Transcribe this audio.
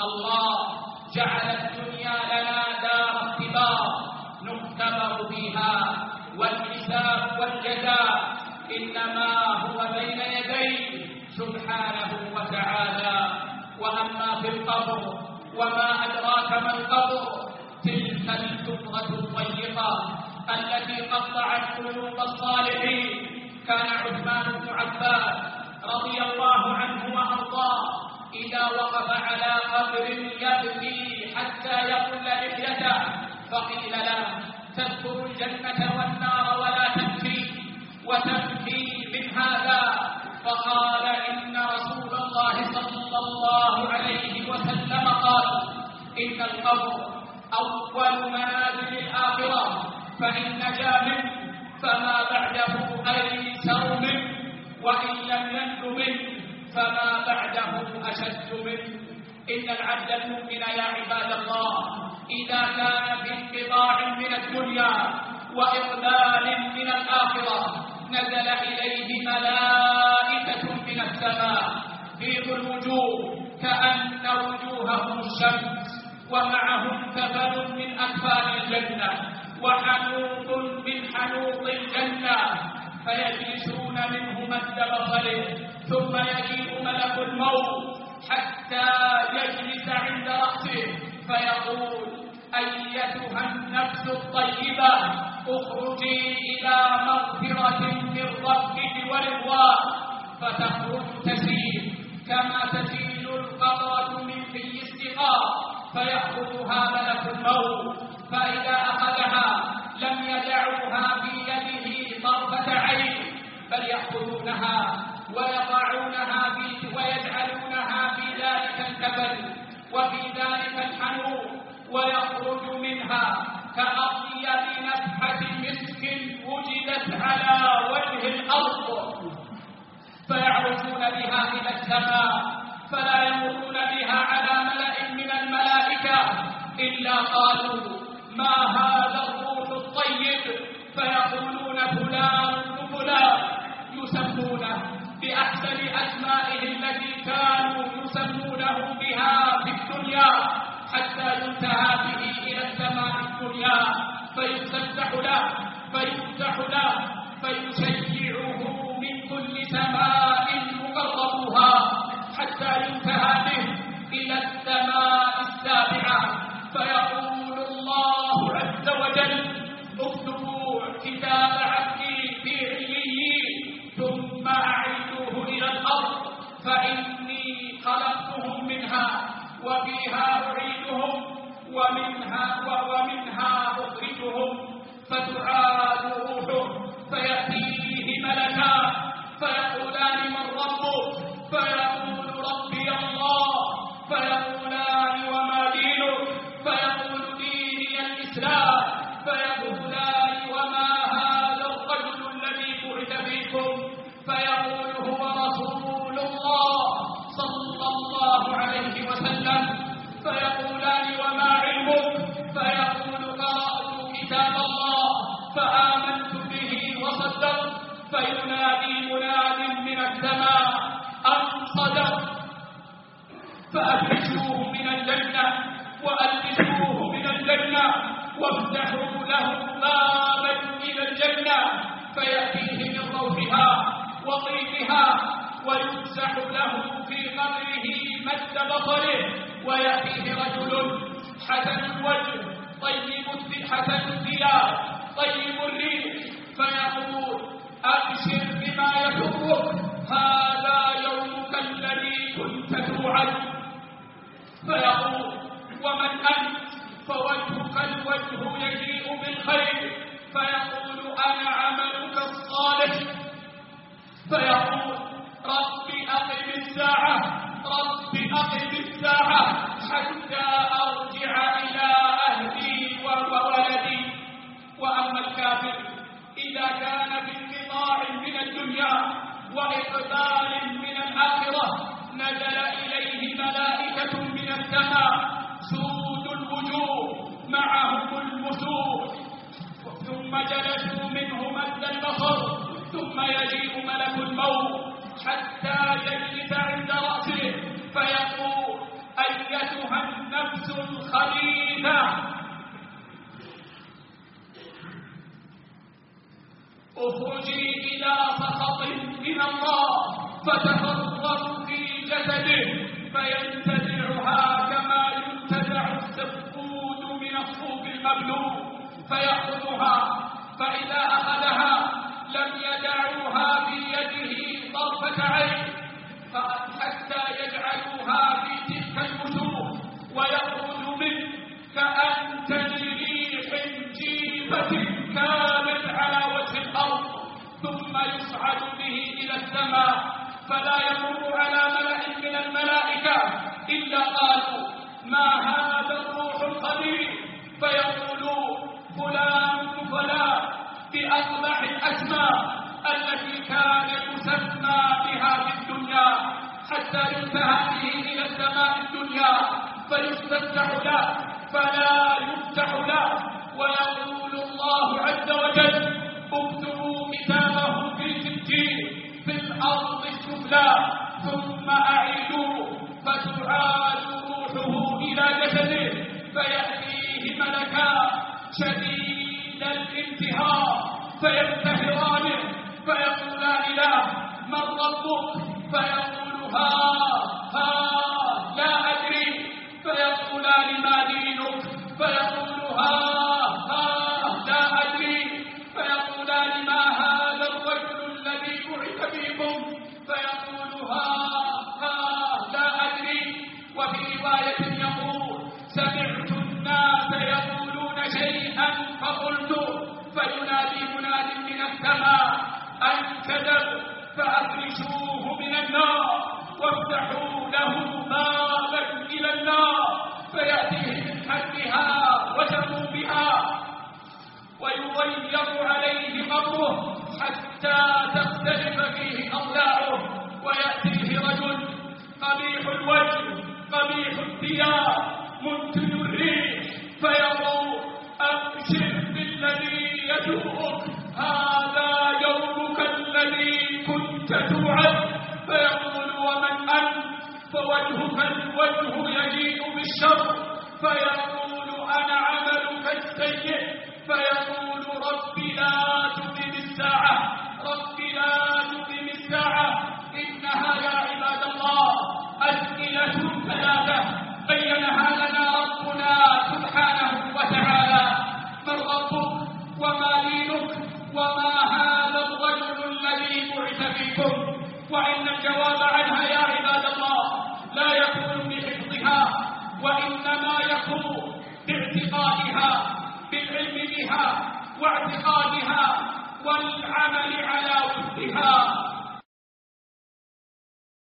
الله جعل الدنيا لنا دار اختبار نختبر فيها، والحساب والجزاء إنما هو بين يديه سبحانه وتعالى. وأما في القبر وما أدراك ما القبر، تلك الكفرة الضيقة التي قطعت قلوب الصالحين. كان عثمان بن عفان رضي الله عنه وأرضاه إذا وقف على قبر يبكي حتى يبل لحيته، فقيل له: تذكر الجنة والنار ولا تبكي وتبكي من هذا؟ فقال: إن رسول الله صلى الله عليه وسلم قال: إن القبر أول منازل الآخرة، فإن نجا منه فما بعده أيسر منه، وإن لم ينج منه فما بعده أشد منه. إن العبد المؤمن يا عباد الله إذا كان في انقطاع من الدنيا وإقبال من الآخرة، نزل إليه ملائكة من السماء بيض الوجوه كأن وجوههم الشمس، ومعهم كفن من أكفان الجنة وحنوط من حنوط الجنة، فيجلسون منه مد بصره، ثم يجيء ملك الموت حتى يجلس عند رأسه فيقول: أيتها النفس الطيبة اخرجي إلى مغفرة من ربك ورضوان، فتخرج تسيل كما تسيل القطرة من في السقاء، فيأخذها ملك الموت، فإذا أخذها لم يدعوها في يده طرفة عين، بل يأخذونها ويضعونها ويجعلونها في ذلك الكفن وفي ذلك الحنوط، ويخرج منها كأطيب نفحة مسك وجدت على وجه الأرض، فيعرجون بها إلى السماء، فلا يمرون بها على ملأ من الملائكة إلا قالوا: ما هذا الروح الطيب؟ فيقولون: فلان وفلان، يسمونه بأحسن أسمائه التي كانوا يسمونه بها في الدنيا، حتى ينتهى به إلى السماء الدنيا، فيفتح له فيشيعه من كل سماء مقربوها، حتى ينتهى به إلى السماء السابعة، فيقول الله عز وجل: اكتبوا كتاب عبدي في عليين، ثم أعيدوه إلى الأرض، فإني خلقتهم منها وفيها أعيدهم ومنها أخرجهم. فتعاد روحه فيأتيه ملكان فيقولان: من ربك؟ فيقول: ربي الله. فيقولان: وما دينك؟ فيقول: ديني الإسلام. فيقولان: وما هذا الرجل الذي بعث فيكم؟ فيقول: هو رسول الله صلى الله عليه وسلم. فيقولان: وما علمك؟ فيقول: قرأت كتاب الله فآمنت به وصدقت. فينادي مناد من السماء: أن صدق، فأفرشوه من الجنة وألبسوه من الجنة وافتحوا له بابا إلى الجنة، فيأتيه من روحها وطيبها، ويمسح له في قبره مد بصره، ويأتيه رجل حسن الوجه حسن الثياب طيب الريح، فيقول: أبشر بما يسرك، هذا يومك الذي كنت توعد. فيقول: ومن أنت؟ فوجهك الوجه يجيء بالخير. فيقول: أنا عملك الصالح. فيقول: رب أقم الساعة، رب أقم الساعة حتى أرجع إلى أهلي وولدي. وأما الكافر إذا كان في انقطاع من الدنيا وإقبال من الآخرة، نزل إليه ملائكة من السماء سود الوجوه معهم المسوح، ثم جلسوا منه مد البصر، ثم يجيء ملك الموت حتى يجلس عند رأسه فيقول: أيتها الخبيثة. اخرجي إلى سخط من الله فتفرغ في جسده فينتزعها كما ينتزع السفود من الصوف المبلول فيأخذها، فإذا أخذها لم يدعوها في يده طرفة عين حتى يجعلوها في تلك الوجوه ويخرج منه كأنتن ريح جيفة كانت على وجه الأرض، ثم يصعد به إلى السماء فلا يمر على ملأ من الملائكة إلا قالوا ما هذا الروح الخبيث، فيقولوا فلان فلان بأقبح الأسماء التي كان يسمى بها في الدنيا، حتى ينتهى به إلى السماء الدنيا فيستفتح له فلا يفتح له، ويقول الله عز وجل اكتبوا كتابه في سجين في الأرض السفلى ثم أعيدوه، فتعاد روحه إلى جسده فيأتيه ملكان شديد الانتهار فينتهرانه فيقولان له من ربك، فيقول ها لا أدري، فيقولان ما دينك، فيقول ها لا أدري، فيقولان ما هذا الرجل الذي بعث فيكم، فيقول ها لا أدري. وفي رواية يقول سمعت الناس يقولون شيئا فقلت، فينادي مناد من السماء أن كذب فأفرشوه من النار وافتحوا له بابا إلى النار فيأتيه من حدها وجنوبها ويضيق عليه قبره حتى تختلف فيه أضلاعه، ويأتيه رجل قبيح الوجه قبيح الثياب منتن الريح فيقول أبشر بالذي يجوءك هذا يومك الذي كنت توعد، فيقول ومن أنت، فوجهك الوجه يجيء بالشر، فيقول أنا عملك السيء، فيقول رب لا تقم الساعة، رب لا تقم الساعة. إنها يا عباد الله أسئلة ثلاثة بينها لنا ربنا سبحانه وتعالى: من ربك وما دينك وما هذا الرجل الذي بعث فيكم؟ وإن الجواب عنها يا عباد الله لا يكون بحفظها، وإنما يكون باعتقادها، بالعلم بها واعتقادها والعمل على وفقها.